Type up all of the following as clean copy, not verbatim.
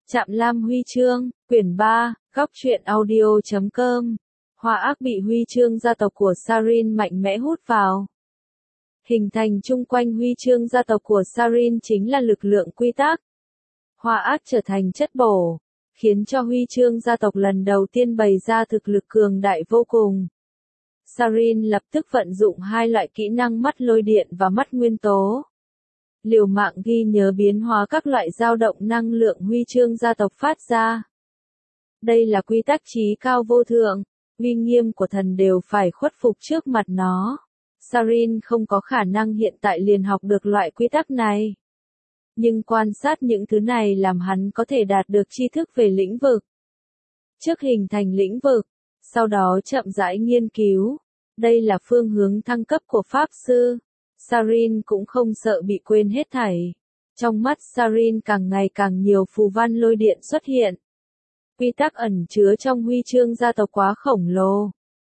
Trạm Lam huy chương, quyển 3, góc truyện audio.com. Hoa ác bị huy chương gia tộc của Sarin mạnh mẽ hút vào. Hình thành chung quanh huy chương gia tộc của Sarin chính là lực lượng quy tắc. Hoa ác trở thành chất bổ, khiến cho huy chương gia tộc lần đầu tiên bày ra thực lực cường đại vô cùng. Sarin lập tức vận dụng hai loại kỹ năng mắt lôi điện và mắt nguyên tố. Liều mạng ghi nhớ biến hóa các loại dao động năng lượng huy chương gia tộc phát ra. Đây là quy tắc chí cao vô thượng, uy nghiêm của thần đều phải khuất phục trước mặt nó. Sarin không có khả năng hiện tại liền học được loại quy tắc này. Nhưng quan sát những thứ này làm hắn có thể đạt được tri thức về lĩnh vực. Trước hình thành lĩnh vực, sau đó chậm rãi nghiên cứu. Đây là phương hướng thăng cấp của Pháp Sư. Sarin cũng không sợ bị quên hết thảy. Trong mắt Sarin càng ngày càng nhiều phù văn lôi điện xuất hiện. Quy tắc ẩn chứa trong huy chương gia tộc quá khổng lồ.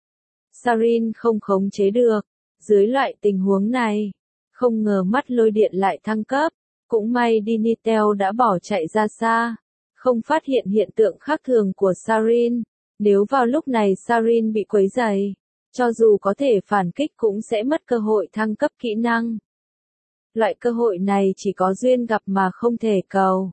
Sarin không khống chế được. Dưới loại tình huống này, không ngờ mắt lôi điện lại thăng cấp. Cũng may Dinitel đã bỏ chạy ra xa, không phát hiện hiện tượng khác thường của Sarin. Nếu vào lúc này Sarin bị quấy rầy, cho dù có thể phản kích cũng sẽ mất cơ hội thăng cấp kỹ năng. Loại cơ hội này chỉ có duyên gặp mà không thể cầu.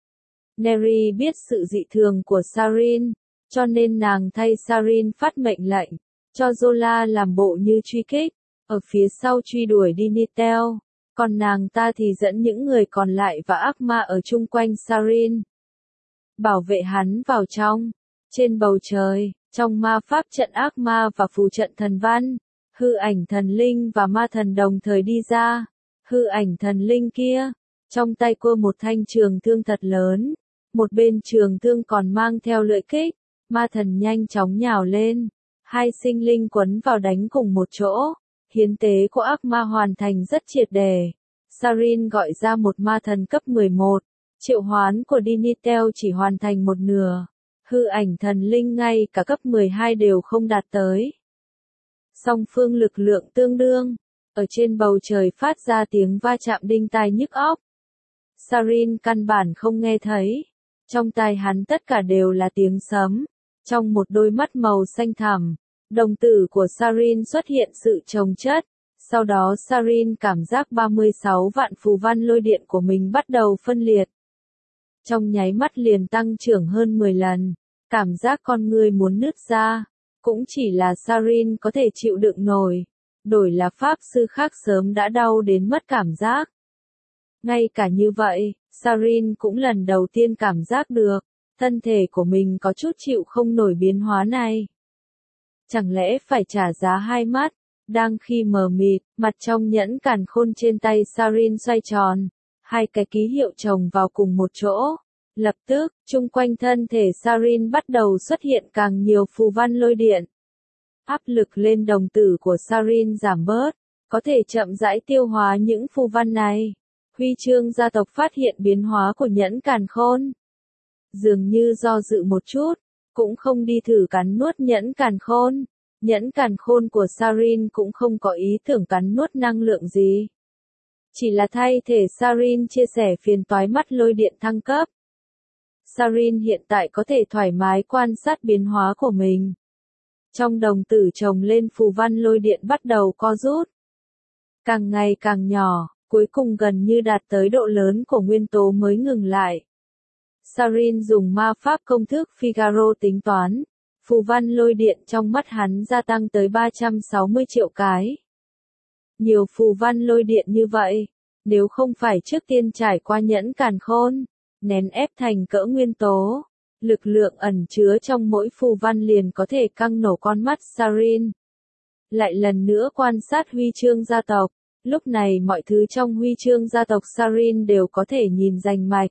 Neri biết sự dị thường của Sarin, cho nên nàng thay Sarin phát mệnh lệnh, cho Zola làm bộ như truy kích, ở phía sau truy đuổi Dinitel, còn nàng ta thì dẫn những người còn lại và ác ma ở chung quanh Sarin. Bảo vệ hắn vào trong, trên bầu trời. Trong ma pháp trận ác ma và phù trận thần văn, hư ảnh thần linh và ma thần đồng thời đi ra. Hư ảnh thần linh kia, trong tay cô một thanh trường thương thật lớn, một bên trường thương còn mang theo lưỡi kích, ma thần nhanh chóng nhào lên, hai sinh linh quấn vào đánh cùng một chỗ, hiến tế của ác ma hoàn thành rất triệt để. Sarin gọi ra một ma thần cấp 11, triệu hoán của Dinitel chỉ hoàn thành một nửa. Hư ảnh thần linh ngay cả cấp 12 đều không đạt tới. Song phương lực lượng tương đương, ở trên bầu trời phát ra tiếng va chạm đinh tai nhức óc. Sarin căn bản không nghe thấy, trong tai hắn tất cả đều là tiếng sấm. Trong một đôi mắt màu xanh thẳm, đồng tử của Sarin xuất hiện sự chồng chất. Sau đó Sarin cảm giác 36 vạn phù văn lôi điện của mình bắt đầu phân liệt. Trong nháy mắt liền tăng trưởng hơn 10 lần, cảm giác con người muốn nứt ra, cũng chỉ là Sarin có thể chịu đựng nổi, đổi là Pháp Sư khác sớm đã đau đến mất cảm giác. Ngay cả như vậy, Sarin cũng lần đầu tiên cảm giác được, thân thể của mình có chút chịu không nổi biến hóa này. Chẳng lẽ phải trả giá hai mắt? Đang khi mờ mịt, mặt trong nhẫn càn khôn trên tay Sarin xoay tròn, hai cái ký hiệu chồng vào cùng một chỗ. Lập tức, chung quanh thân thể Sarin bắt đầu xuất hiện càng nhiều phù văn lôi điện. Áp lực lên đồng tử của Sarin giảm bớt, có thể chậm rãi tiêu hóa những phù văn này. Huy chương gia tộc phát hiện biến hóa của nhẫn càn khôn. Dường như do dự một chút, cũng không đi thử cắn nuốt nhẫn càn khôn. Nhẫn càn khôn của Sarin cũng không có ý tưởng cắn nuốt năng lượng gì. Chỉ là thay thể Sarin chia sẻ phiền toái mắt lôi điện thăng cấp. Sarin hiện tại có thể thoải mái quan sát biến hóa của mình. Trong đồng tử chồng lên phù văn lôi điện bắt đầu co rút. Càng ngày càng nhỏ, cuối cùng gần như đạt tới độ lớn của nguyên tố mới ngừng lại. Sarin dùng ma pháp công thức Figaro tính toán. Phù văn lôi điện trong mắt hắn gia tăng tới 360 triệu cái. Nhiều phù văn lôi điện như vậy, nếu không phải trước tiên trải qua nhẫn càn khôn, nén ép thành cỡ nguyên tố, lực lượng ẩn chứa trong mỗi phù văn liền có thể căng nổ con mắt Sarin. Lại lần nữa quan sát huy chương gia tộc, lúc này mọi thứ trong huy chương gia tộc Sarin đều có thể nhìn rành mạch.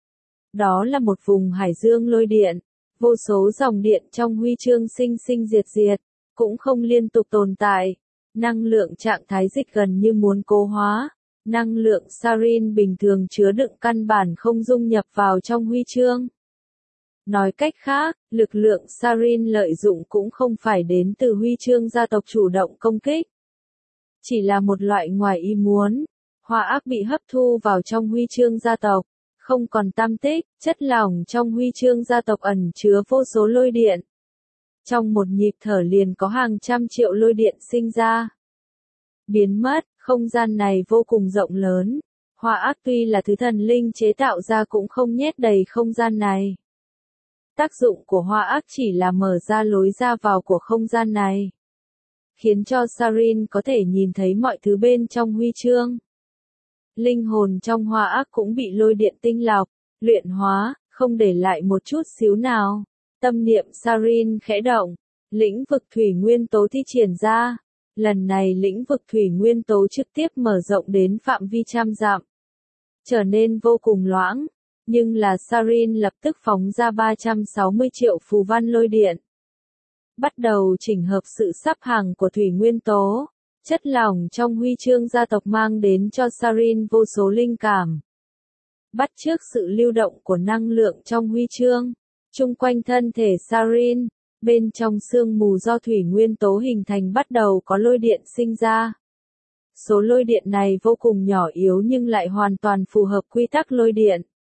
Đó là một vùng hải dương lôi điện, vô số dòng điện trong huy chương sinh sinh diệt diệt, cũng không liên tục tồn tại. Năng lượng trạng thái dịch gần như muốn cố hóa. Năng lượng Sarin bình thường chứa đựng căn bản không dung nhập vào trong huy chương. Nói cách khác, lực lượng Sarin lợi dụng cũng không phải đến từ huy chương gia tộc chủ động công kích. Chỉ là một loại ngoài ý muốn. Hoa ác bị hấp thu vào trong huy chương gia tộc, không còn tăm tích, chất lỏng trong huy chương gia tộc ẩn chứa vô số lôi điện. Trong một nhịp thở liền có hàng trăm triệu lôi điện sinh ra. Biến mất, không gian này vô cùng rộng lớn. Hỏa ác tuy là thứ thần linh chế tạo ra cũng không nhét đầy không gian này. Tác dụng của hỏa ác chỉ là mở ra lối ra vào của không gian này, khiến cho Sarin có thể nhìn thấy mọi thứ bên trong huy chương. Linh hồn trong hỏa ác cũng bị lôi điện tinh lọc, luyện hóa, không để lại một chút xíu nào. Tâm niệm Sarin khẽ động, lĩnh vực thủy nguyên tố thi triển ra. Lần này lĩnh vực thủy nguyên tố trực tiếp mở rộng đến phạm vi trăm dặm, trở nên vô cùng loãng, nhưng là Sarin lập tức phóng ra 360 triệu phù văn lôi điện. Bắt đầu chỉnh hợp sự sắp hàng của thủy nguyên tố, chất lỏng trong huy chương gia tộc mang đến cho Sarin vô số linh cảm. Bắt chước sự lưu động của năng lượng trong huy chương, chung quanh thân thể Sarin, bên trong sương mù do thủy nguyên tố hình thành bắt đầu có lôi điện sinh ra. Số lôi điện này vô cùng nhỏ yếu nhưng lại hoàn toàn phù hợp quy tắc lôi điện.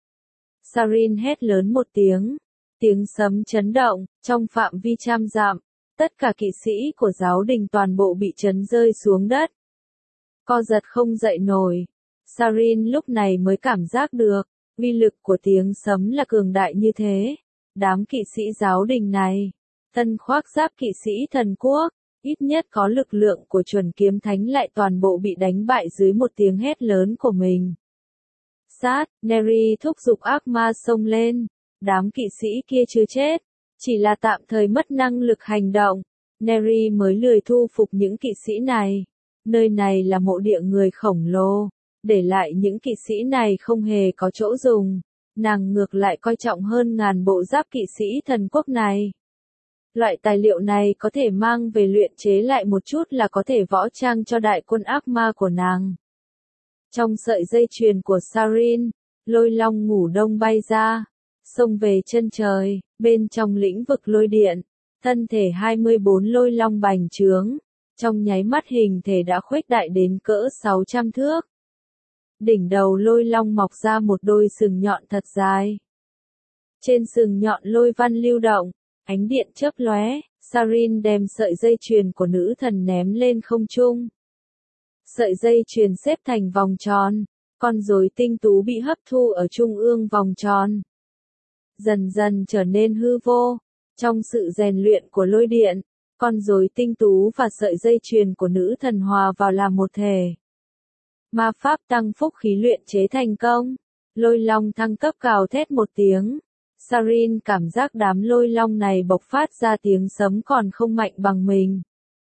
Sarin hét lớn một tiếng. Tiếng sấm chấn động, trong phạm vi trăm dặm, tất cả kỵ sĩ của giáo đình toàn bộ bị chấn rơi xuống đất. Co giật không dậy nổi. Sarin lúc này mới cảm giác được, uy lực của tiếng sấm là cường đại như thế. Đám kỵ sĩ giáo đình này, thân khoác giáp kỵ sĩ thần quốc, ít nhất có lực lượng của chuẩn kiếm thánh lại toàn bộ bị đánh bại dưới một tiếng hét lớn của mình. Sát, Neri thúc giục ác ma xông lên. Đám kỵ sĩ kia chưa chết, chỉ là tạm thời mất năng lực hành động. Neri mới lười thu phục những kỵ sĩ này. Nơi này là mộ địa người khổng lồ, để lại những kỵ sĩ này không hề có chỗ dùng. Nàng ngược lại coi trọng hơn ngàn bộ giáp kỵ sĩ thần quốc này. Loại tài liệu này có thể mang về luyện chế lại một chút là có thể võ trang cho đại quân ác ma của nàng. Trong sợi dây chuyền của Sarin, lôi long ngủ đông bay ra, xông về chân trời, bên trong lĩnh vực lôi điện, thân thể 24 lôi long bành trướng, trong nháy mắt hình thể đã khuếch đại đến cỡ 600 thước. Đỉnh đầu lôi long mọc ra một đôi sừng nhọn thật dài. Trên sừng nhọn lôi văn lưu động, ánh điện chớp lóe, Sarin đem sợi dây chuyền của nữ thần ném lên không trung. Sợi dây chuyền xếp thành vòng tròn, con rối tinh tú bị hấp thu ở trung ương vòng tròn. Dần dần trở nên hư vô. Trong sự rèn luyện của lôi điện, con rối tinh tú và sợi dây chuyền của nữ thần hòa vào làm một thể. Ma pháp tăng phúc khí luyện chế thành công. Lôi long thăng cấp gào thét một tiếng. Sarin cảm giác đám lôi long này bộc phát ra tiếng sấm còn không mạnh bằng mình.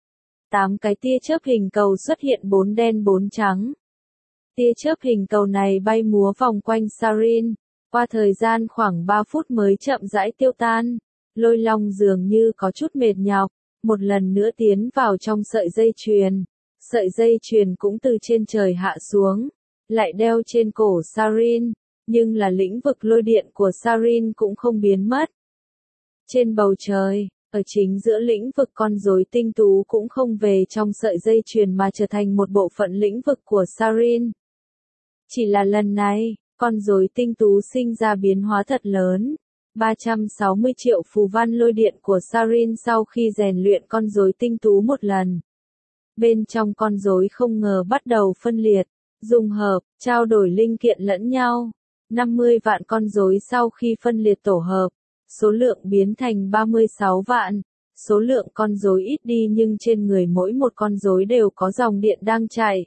8 cái tia chớp hình cầu xuất hiện 4 đen 4 trắng. Tia chớp hình cầu này bay múa vòng quanh Sarin. Qua thời gian khoảng 3 phút mới chậm rãi tiêu tan. Lôi long dường như có chút mệt nhọc, một lần nữa tiến vào trong sợi dây chuyền. Sợi dây chuyền cũng từ trên trời hạ xuống, lại đeo trên cổ Sarin, nhưng là lĩnh vực lôi điện của Sarin cũng không biến mất. Trên bầu trời, ở chính giữa lĩnh vực con rối tinh tú cũng không về trong sợi dây chuyền mà trở thành một bộ phận lĩnh vực của Sarin. Chỉ là lần này, con rối tinh tú sinh ra biến hóa thật lớn. 360 triệu phù văn lôi điện của Sarin sau khi rèn luyện con rối tinh tú một lần. Bên trong con rối không ngờ bắt đầu phân liệt, dung hợp, trao đổi linh kiện lẫn nhau. 50 vạn con rối sau khi phân liệt tổ hợp, số lượng biến thành 36 vạn. Số lượng con rối ít đi nhưng trên người mỗi một con rối đều có dòng điện đang chạy.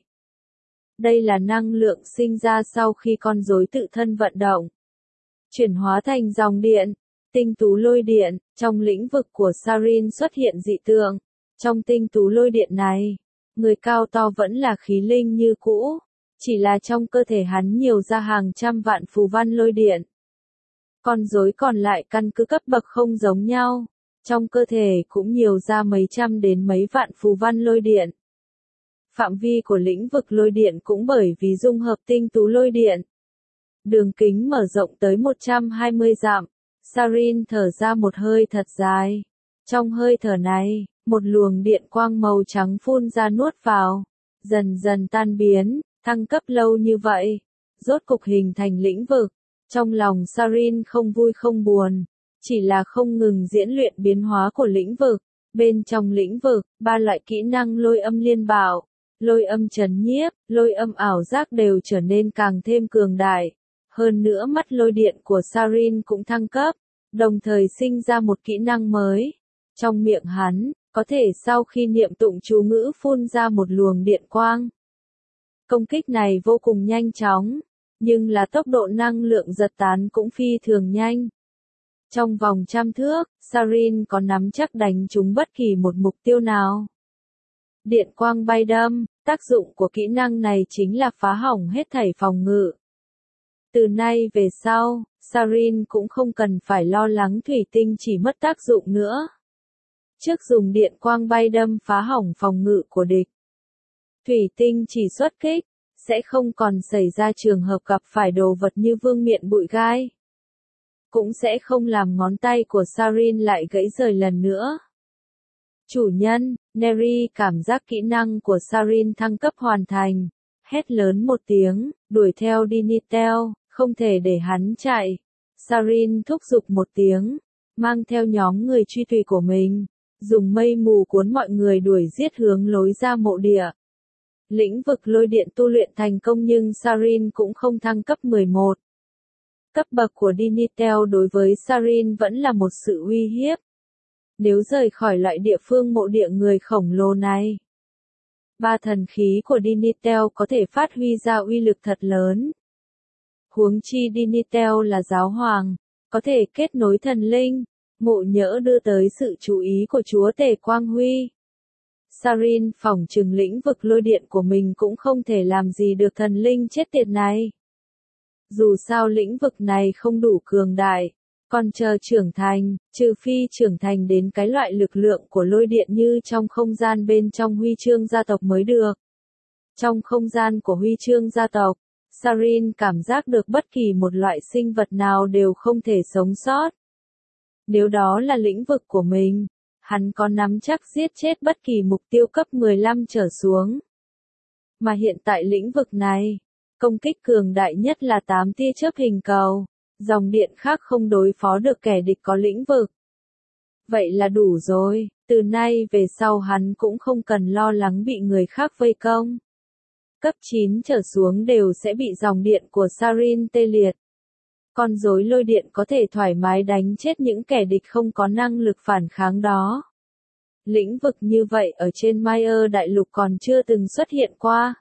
Đây là năng lượng sinh ra sau khi con rối tự thân vận động, chuyển hóa thành dòng điện, tinh tú lôi điện. Trong lĩnh vực của Sarin xuất hiện dị tượng. Trong tinh tú lôi điện này, người cao to vẫn là khí linh như cũ, chỉ là trong cơ thể hắn nhiều ra hàng trăm vạn phù văn lôi điện. Con rối còn lại căn cứ cấp bậc không giống nhau, trong cơ thể cũng nhiều ra mấy trăm đến mấy vạn phù văn lôi điện. Phạm vi của lĩnh vực lôi điện cũng bởi vì dung hợp tinh tú lôi điện. Đường kính mở rộng tới 120 dặm, Sarin thở ra một hơi thật dài. Trong hơi thở này, một luồng điện quang màu trắng phun ra nuốt vào, dần dần tan biến. Thăng cấp lâu như vậy, rốt cục hình thành lĩnh vực. Trong lòng Sarin không vui không buồn, chỉ là không ngừng diễn luyện biến hóa của lĩnh vực. Bên trong lĩnh vực, 3 loại kỹ năng lôi âm liên bảo, lôi âm trấn nhiếp, lôi âm ảo giác đều trở nên càng thêm cường đại. Hơn nữa mắt lôi điện của Sarin cũng thăng cấp, đồng thời sinh ra một kỹ năng mới. Trong miệng hắn, có thể sau khi niệm tụng chú ngữ phun ra một luồng điện quang. Công kích này vô cùng nhanh chóng, nhưng là tốc độ năng lượng giật tán cũng phi thường nhanh. Trong vòng trăm thước, Sarin có nắm chắc đánh trúng bất kỳ một mục tiêu nào. Điện quang bay đâm, tác dụng của kỹ năng này chính là phá hỏng hết thảy phòng ngự. Từ nay về sau, Sarin cũng không cần phải lo lắng thủy tinh chỉ mất tác dụng nữa. Trước dùng điện quang bay đâm phá hỏng phòng ngự của địch. Thủy tinh chỉ xuất kích, sẽ không còn xảy ra trường hợp gặp phải đồ vật như vương miện bụi gai. Cũng sẽ không làm ngón tay của Sarin lại gãy rời lần nữa. Chủ nhân, Neri cảm giác kỹ năng của Sarin thăng cấp hoàn thành. Hét lớn một tiếng, đuổi theo Dinitel, không thể để hắn chạy. Sarin thúc giục một tiếng, mang theo nhóm người truy tùy của mình, dùng mây mù cuốn mọi người đuổi giết hướng lối ra mộ địa. Lĩnh vực lôi điện tu luyện thành công nhưng Sarin cũng không thăng cấp 11. Cấp bậc của Dinitel đối với Sarin vẫn là một sự uy hiếp. Nếu rời khỏi loại địa phương mộ địa người khổng lồ này, 3 thần khí của Dinitel có thể phát huy ra uy lực thật lớn. Huống chi Dinitel là giáo hoàng, có thể kết nối thần linh, Mộ Nhỡ đưa tới sự chú ý của chúa tể Quang Huy. Sarin phỏng chừng lĩnh vực lôi điện của mình cũng không thể làm gì được thần linh chết tiệt này. Dù sao lĩnh vực này không đủ cường đại, còn chờ trưởng thành, trừ phi trưởng thành đến cái loại lực lượng của lôi điện như trong không gian bên trong huy chương gia tộc mới được. Trong không gian của huy chương gia tộc, Sarin cảm giác được bất kỳ một loại sinh vật nào đều không thể sống sót. Nếu đó là lĩnh vực của mình, hắn có nắm chắc giết chết bất kỳ mục tiêu cấp 15 trở xuống. Mà hiện tại lĩnh vực này, công kích cường đại nhất là 8 tia chớp hình cầu, dòng điện khác không đối phó được kẻ địch có lĩnh vực. Vậy là đủ rồi, từ nay về sau hắn cũng không cần lo lắng bị người khác vây công. Cấp 9 trở xuống đều sẽ bị dòng điện của Sarin tê liệt. Con rối lôi điện có thể thoải mái đánh chết những kẻ địch không có năng lực phản kháng đó. Lĩnh vực như vậy ở trên Mayer đại lục còn chưa từng xuất hiện qua.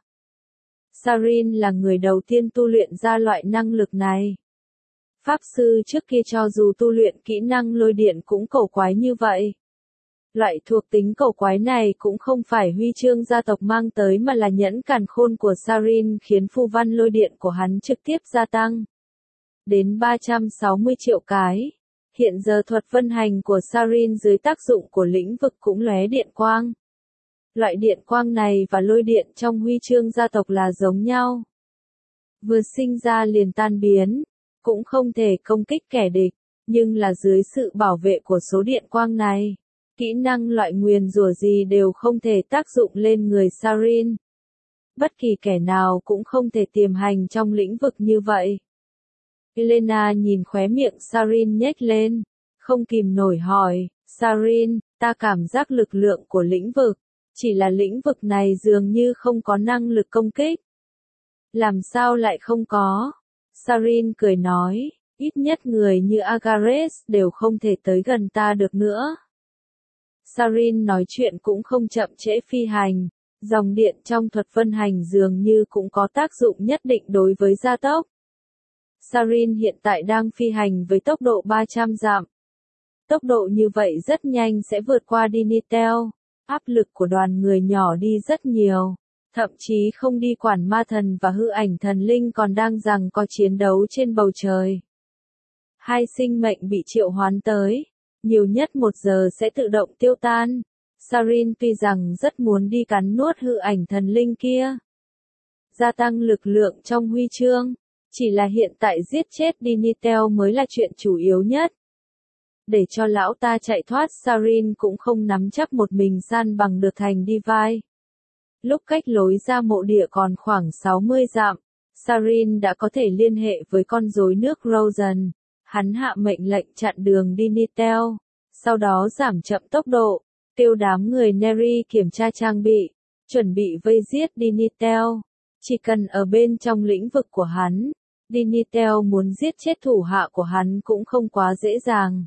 Sarin là người đầu tiên tu luyện ra loại năng lực này. Pháp sư trước kia cho dù tu luyện kỹ năng lôi điện cũng cổ quái như vậy. Loại thuộc tính cổ quái này cũng không phải huy chương gia tộc mang tới mà là nhẫn càn khôn của Sarin khiến phù văn lôi điện của hắn trực tiếp gia tăng đến 360 triệu cái. Hiện giờ thuật vân hành của Sarin dưới tác dụng của lĩnh vực cũng lóe điện quang. Loại điện quang này và lôi điện trong huy chương gia tộc là giống nhau. Vừa sinh ra liền tan biến, cũng không thể công kích kẻ địch, nhưng là dưới sự bảo vệ của số điện quang này, kỹ năng loại nguyền rủa gì đều không thể tác dụng lên người Sarin. Bất kỳ kẻ nào cũng không thể tiềm hành trong lĩnh vực như vậy. Elena nhìn khóe miệng Sarin nhếch lên, không kìm nổi hỏi, Sarin, ta cảm giác lực lượng của lĩnh vực, chỉ là lĩnh vực này dường như không có năng lực công kích. Làm sao lại không có? Sarin cười nói, ít nhất người như Agares đều không thể tới gần ta được nữa. Sarin nói chuyện cũng không chậm trễ phi hành, dòng điện trong thuật vân hành dường như cũng có tác dụng nhất định đối với gia tốc. Sarin hiện tại đang phi hành với tốc độ 300 dặm. Tốc độ như vậy rất nhanh sẽ vượt qua Dinitel, áp lực của đoàn người nhỏ đi rất nhiều, thậm chí không đi quản ma thần và hư ảnh thần linh còn đang giằng co chiến đấu trên bầu trời. 2 sinh mệnh bị triệu hoán tới, nhiều nhất 1 giờ sẽ tự động tiêu tan. Sarin tuy rằng rất muốn đi cắn nuốt hư ảnh thần linh kia, gia tăng lực lượng trong huy chương, chỉ là hiện tại giết chết Dinitel mới là chuyện chủ yếu nhất. Để cho lão ta chạy thoát Sarin cũng không nắm chắc một mình san bằng được thành Divine. Lúc cách lối ra mộ địa còn khoảng 60 dặm, Sarin đã có thể liên hệ với con rối nước Rosen. Hắn hạ mệnh lệnh chặn đường Dinitel, sau đó giảm chậm tốc độ, kêu đám người Neri kiểm tra trang bị, chuẩn bị vây giết Dinitel. Chỉ cần ở bên trong lĩnh vực của hắn, Dinitel muốn giết chết thủ hạ của hắn cũng không quá dễ dàng.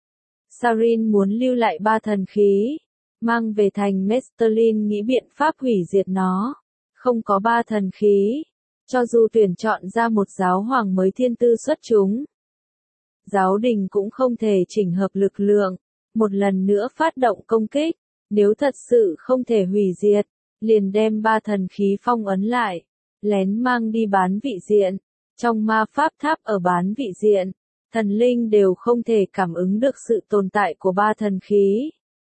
Sarin muốn lưu lại 3 thần khí, mang về thành Mestelin nghĩ biện pháp hủy diệt nó. Không có 3 thần khí, cho dù tuyển chọn ra một giáo hoàng mới thiên tư xuất chúng, giáo đình cũng không thể chỉnh hợp lực lượng, một lần nữa phát động công kích. Nếu thật sự không thể hủy diệt, liền đem 3 thần khí phong ấn lại, lén mang đi bán vị diện. Trong ma pháp tháp ở bán vị diện, thần linh đều không thể cảm ứng được sự tồn tại của 3 thần khí.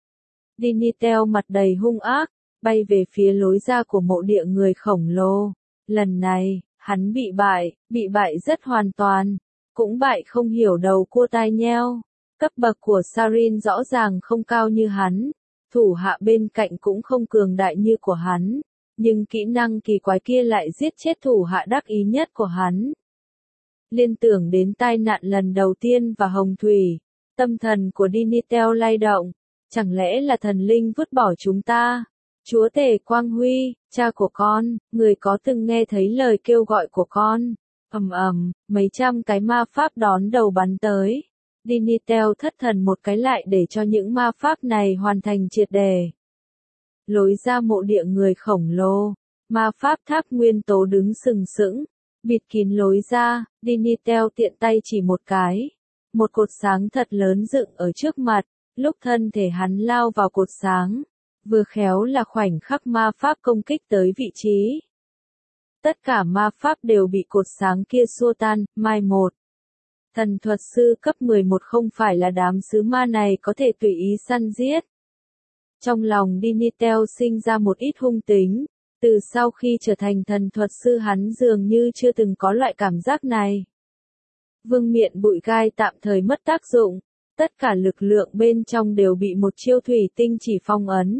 Dinitel mặt đầy hung ác, bay về phía lối ra của mộ địa người khổng lồ. Lần này, hắn bị bại rất hoàn toàn, cũng bại không hiểu đầu cua tai nheo. Cấp bậc của Sarin rõ ràng không cao như hắn, thủ hạ bên cạnh cũng không cường đại như của hắn, nhưng kỹ năng kỳ quái kia lại giết chết thủ hạ đắc ý nhất của hắn. Liên tưởng đến tai nạn lần đầu tiên và hồng thủy, tâm thần của Dinitel lay động, chẳng lẽ là thần linh vứt bỏ chúng ta? Chúa tể Quang Huy, cha của con, người có từng nghe thấy lời kêu gọi của con? Mấy trăm cái ma pháp đón đầu bắn tới. Dinitel thất thần một cái lại để cho những ma pháp này hoàn thành triệt đề. Lối ra mộ địa người khổng lồ, ma pháp tháp nguyên tố đứng sừng sững, bịt kín lối ra. Dinitel tiện tay chỉ một cái, một cột sáng thật lớn dựng ở trước mặt. Lúc thân thể hắn lao vào cột sáng, vừa khéo là khoảnh khắc ma pháp công kích tới vị trí. Tất cả ma pháp đều bị cột sáng kia xua tan, mai một. Thần thuật sư cấp 11 không phải là đám sứ ma này có thể tùy ý săn giết. Trong lòng Dinitel sinh ra một ít hung tính, từ sau khi trở thành thần thuật sư hắn dường như chưa từng có loại cảm giác này. Vương miện bụi gai tạm thời mất tác dụng, tất cả lực lượng bên trong đều bị một chiêu thủy tinh chỉ phong ấn.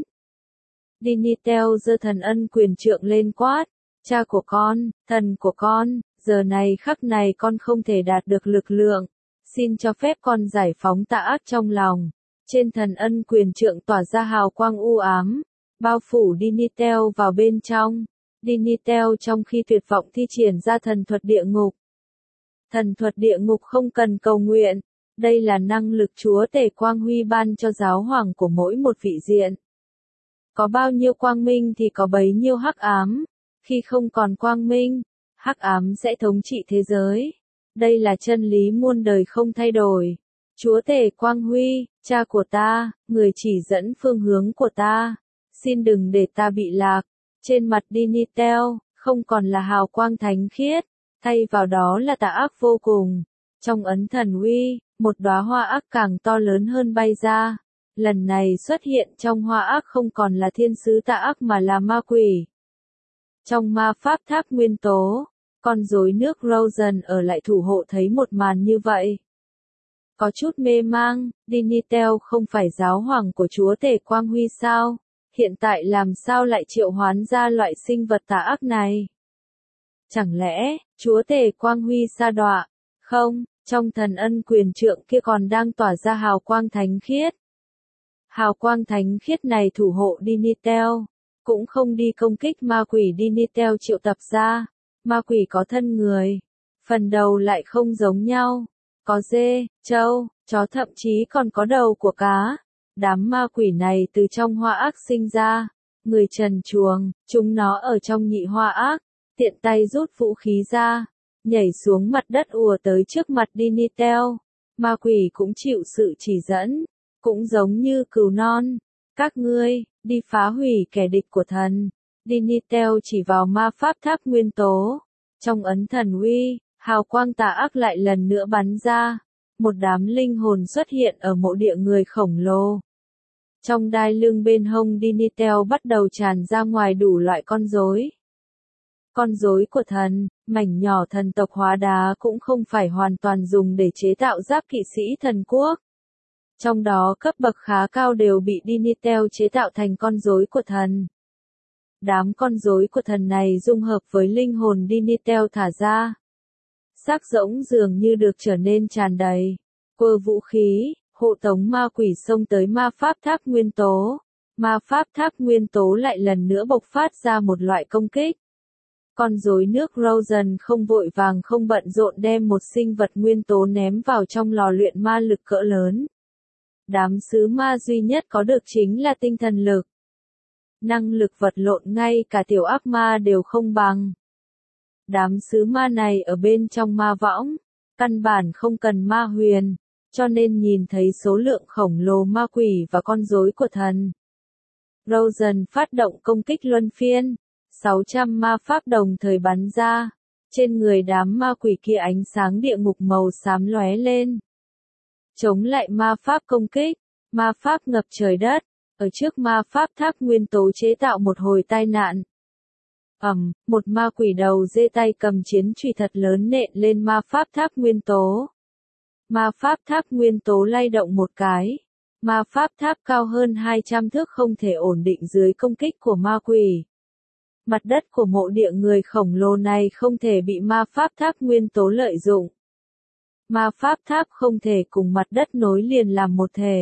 Dinitel giơ thần ân quyền trượng lên quát, cha của con, thần của con, giờ này khắc này con không thể đạt được lực lượng, xin cho phép con giải phóng tà ác trong lòng. Trên thần ân quyền trượng tỏa ra hào quang u ám, bao phủ Dinitel vào bên trong. Dinitel trong khi tuyệt vọng thi triển ra thần thuật địa ngục. Thần thuật địa ngục không cần cầu nguyện, đây là năng lực Chúa tể Quang Huy ban cho giáo hoàng của mỗi một vị diện. Có bao nhiêu quang minh thì có bấy nhiêu hắc ám, khi không còn quang minh, hắc ám sẽ thống trị thế giới. Đây là chân lý muôn đời không thay đổi. Chúa tể Quang Huy, cha của ta, người chỉ dẫn phương hướng của ta, xin đừng để ta bị lạc. Trên mặt Dinitel, không còn là hào quang thánh khiết, thay vào đó là tà ác vô cùng. Trong ấn thần uy, một đóa hoa ác càng to lớn hơn bay ra. Lần này xuất hiện trong hoa ác không còn là thiên sứ tà ác mà là ma quỷ. Trong ma pháp tháp nguyên tố, con rối nước Rosen ở lại thủ hộ thấy một màn như vậy. Có chút mê mang, Dinitel không phải giáo hoàng của Chúa tể Quang Huy sao? Hiện tại làm sao lại triệu hoán ra loại sinh vật tà ác này? Chẳng lẽ, Chúa tể Quang Huy sa đọa? Không, trong thần ân quyền trượng kia còn đang tỏa ra hào quang thánh khiết. Hào quang thánh khiết này thủ hộ Dinitel, cũng không đi công kích ma quỷ Dinitel triệu tập ra. Ma quỷ có thân người, phần đầu lại không giống nhau, có dê, trâu, chó thậm chí còn có đầu của cá. Đám ma quỷ này từ trong hoa ác sinh ra, người trần truồng, chúng nó ở trong nhị hoa ác, tiện tay rút vũ khí ra, nhảy xuống mặt đất ùa tới trước mặt Dinitel. Ma quỷ cũng chịu sự chỉ dẫn, cũng giống như cừu non. Các ngươi, đi phá hủy kẻ địch của thần. Dinitel chỉ vào ma pháp tháp nguyên tố. Trong ấn thần uy, hào quang tà ác lại lần nữa bắn ra. Một đám linh hồn xuất hiện ở mộ địa người khổng lồ. Trong đai lưng bên hông Dinitel bắt đầu tràn ra ngoài đủ loại con rối. Con rối của thần, mảnh nhỏ thần tộc hóa đá cũng không phải hoàn toàn dùng để chế tạo giáp kỵ sĩ thần quốc. Trong đó cấp bậc khá cao đều bị Dinitel chế tạo thành con rối của thần. Đám con rối của thần này dung hợp với linh hồn Dinitel thả ra. Xác rỗng dường như được trở nên tràn đầy. Quơ vũ khí, hộ tống ma quỷ xông tới ma pháp tháp nguyên tố. Ma pháp tháp nguyên tố lại lần nữa bộc phát ra một loại công kích. Con rối nước Rosen không vội vàng không bận rộn đem một sinh vật nguyên tố ném vào trong lò luyện ma lực cỡ lớn. Đám sứ ma duy nhất có được chính là tinh thần lực. Năng lực vật lộn ngay cả tiểu ác ma đều không bằng. Đám sứ ma này ở bên trong ma võng, căn bản không cần ma huyền, cho nên nhìn thấy số lượng khổng lồ ma quỷ và con rối của thần. Rosen phát động công kích luân phiên, 600 ma pháp đồng thời bắn ra, trên người đám ma quỷ kia ánh sáng địa ngục màu xám lóe lên. Chống lại ma pháp công kích, ma pháp ngập trời đất, ở trước ma pháp tháp nguyên tố chế tạo một hồi tai nạn. Một ma quỷ đầu dê tay cầm chiến chùy thật lớn nện lên ma pháp tháp nguyên tố. Ma pháp tháp nguyên tố lay động một cái. Ma pháp tháp cao hơn 200 thước không thể ổn định dưới công kích của ma quỷ. Mặt đất của mộ địa người khổng lồ này không thể bị ma pháp tháp nguyên tố lợi dụng. Ma pháp tháp không thể cùng mặt đất nối liền làm một thể.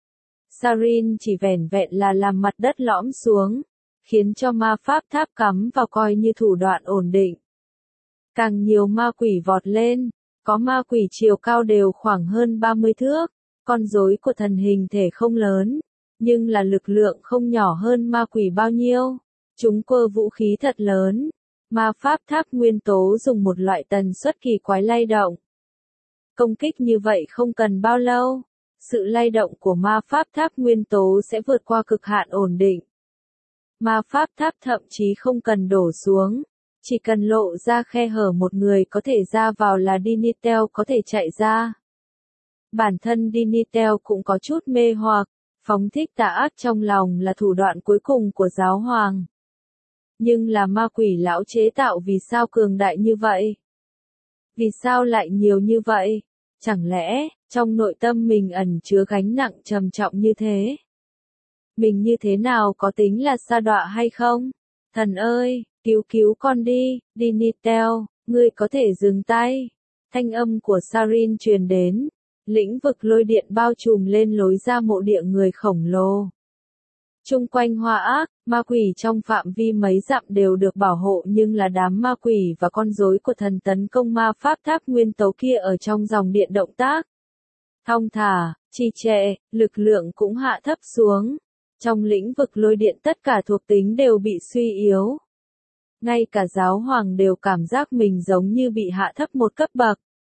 Sarin chỉ vẻn vẹn là làm mặt đất lõm xuống, khiến cho ma pháp tháp cắm vào coi như thủ đoạn ổn định. Càng nhiều ma quỷ vọt lên, có ma quỷ chiều cao đều khoảng hơn 30 thước, con rối của thần hình thể không lớn, nhưng là lực lượng không nhỏ hơn ma quỷ bao nhiêu. Chúng quơ vũ khí thật lớn, ma pháp tháp nguyên tố dùng một loại tần suất kỳ quái lay động. Công kích như vậy không cần bao lâu, sự lay động của ma pháp tháp nguyên tố sẽ vượt qua cực hạn ổn định. Ma pháp tháp thậm chí không cần đổ xuống, chỉ cần lộ ra khe hở một người có thể ra vào là Dinitel có thể chạy ra. Bản thân Dinitel cũng có chút mê hoặc, phóng thích tà ác trong lòng là thủ đoạn cuối cùng của giáo hoàng. Nhưng là ma quỷ lão chế tạo vì sao cường đại như vậy? Vì sao lại nhiều như vậy? Chẳng lẽ, trong nội tâm mình ẩn chứa gánh nặng trầm trọng như thế? Mình như thế nào có tính là sa đọa hay không? Thần ơi, cứu con đi, Dinitel, ngươi có thể dừng tay. Thanh âm của Sarin truyền đến. Lĩnh vực lôi điện bao trùm lên lối ra mộ địa người khổng lồ. Chung quanh hoa ác, ma quỷ trong phạm vi mấy dặm đều được bảo hộ nhưng là đám ma quỷ và con rối của thần tấn công ma pháp tháp nguyên tố kia ở trong dòng điện động tác. Thong thả, trì trệ, lực lượng cũng hạ thấp xuống. Trong lĩnh vực lôi điện tất cả thuộc tính đều bị suy yếu. Ngay cả giáo hoàng đều cảm giác mình giống như bị hạ thấp một cấp bậc.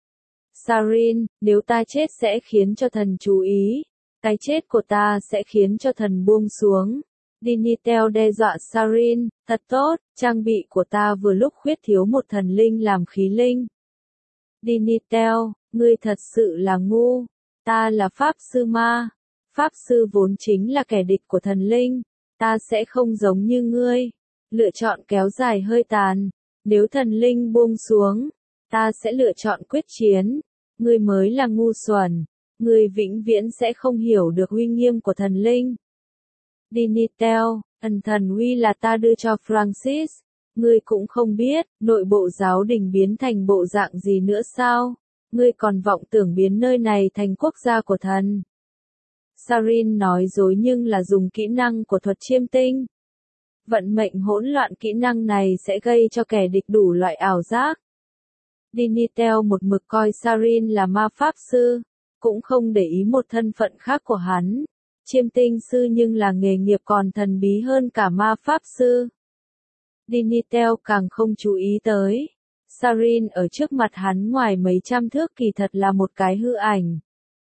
Sarin, nếu ta chết sẽ khiến cho thần chú ý. Cái chết của ta sẽ khiến cho thần buông xuống. Dinitel đe dọa Sarin, thật tốt, trang bị của ta vừa lúc khuyết thiếu một thần linh làm khí linh. Dinitel, ngươi thật sự là ngu. Ta là pháp sư ma. Pháp sư vốn chính là kẻ địch của thần linh. Ta sẽ không giống như ngươi. Lựa chọn kéo dài hơi tàn. Nếu thần linh buông xuống, ta sẽ lựa chọn quyết chiến. Ngươi mới là ngu xuẩn. Ngươi vĩnh viễn sẽ không hiểu được uy nghiêm của thần linh. Dinitel, thần uy là ta đưa cho Francis. Ngươi cũng không biết, nội bộ giáo đình biến thành bộ dạng gì nữa sao? Ngươi còn vọng tưởng biến nơi này thành quốc gia của thần. Sarin nói dối nhưng là dùng kỹ năng của thuật chiêm tinh. Vận mệnh hỗn loạn kỹ năng này sẽ gây cho kẻ địch đủ loại ảo giác. Dinitel một mực coi Sarin là ma pháp sư, cũng không để ý một thân phận khác của hắn. Chiêm tinh sư nhưng là nghề nghiệp còn thần bí hơn cả ma pháp sư. Dinitel càng không chú ý tới. Sarin ở trước mặt hắn ngoài mấy trăm thước kỳ thật là một cái hư ảnh.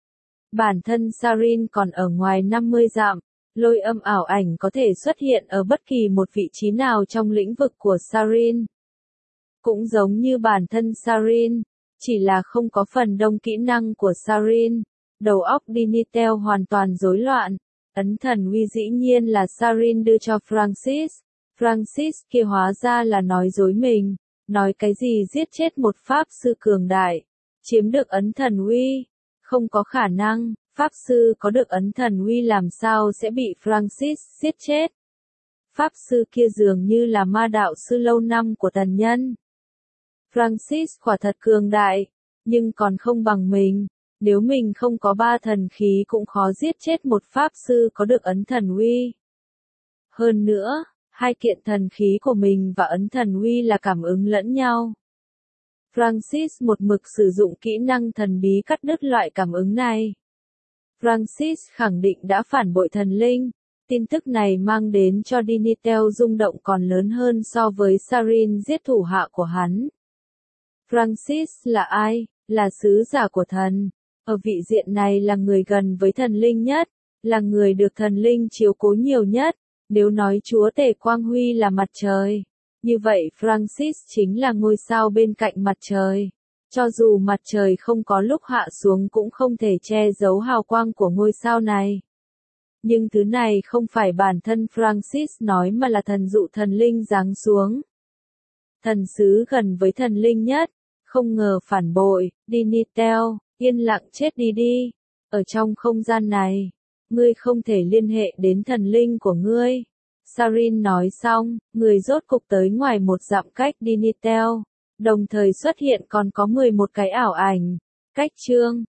Bản thân Sarin còn ở ngoài 50 dặm, lôi âm ảo ảnh có thể xuất hiện ở bất kỳ một vị trí nào trong lĩnh vực của Sarin. Cũng giống như bản thân Sarin, chỉ là không có phần đông kỹ năng của Sarin, đầu óc Dinitel hoàn toàn rối loạn. Ấn thần uy dĩ nhiên là Sarin đưa cho Francis. Francis kia hóa ra là nói dối mình, nói cái gì giết chết một pháp sư cường đại, chiếm được ấn thần uy. Không có khả năng, pháp sư có được ấn thần uy làm sao sẽ bị Francis giết chết. Pháp sư kia dường như là ma đạo sư lâu năm của thần nhân. Francis quả thật cường đại, nhưng còn không bằng mình. Nếu mình không có 3 thần khí cũng khó giết chết một pháp sư có được ấn thần uy. Hơn nữa, 2 kiện thần khí của mình và ấn thần uy là cảm ứng lẫn nhau. Francis một mực sử dụng kỹ năng thần bí cắt đứt loại cảm ứng này. Francis khẳng định đã phản bội thần linh. Tin tức này mang đến cho Dinitel rung động còn lớn hơn so với Sarin giết thủ hạ của hắn. Francis là ai? Là sứ giả của thần. Ở vị diện này là người gần với thần linh nhất, là người được thần linh chiếu cố nhiều nhất. Nếu nói Chúa Tể Quang Huy là mặt trời, như vậy Francis chính là ngôi sao bên cạnh mặt trời. Cho dù mặt trời không có lúc hạ xuống cũng không thể che giấu hào quang của ngôi sao này. Nhưng thứ này không phải bản thân Francis nói mà là thần dụ thần linh giáng xuống. Thần sứ gần với thần linh nhất, không ngờ phản bội, Dinitel, yên lặng chết đi đi. Ở trong không gian này, ngươi không thể liên hệ đến thần linh của ngươi. Sarin nói xong, người rốt cục tới ngoài một dặm cách Dinitel, đồng thời xuất hiện còn có 11 cái ảo ảnh. Cách chương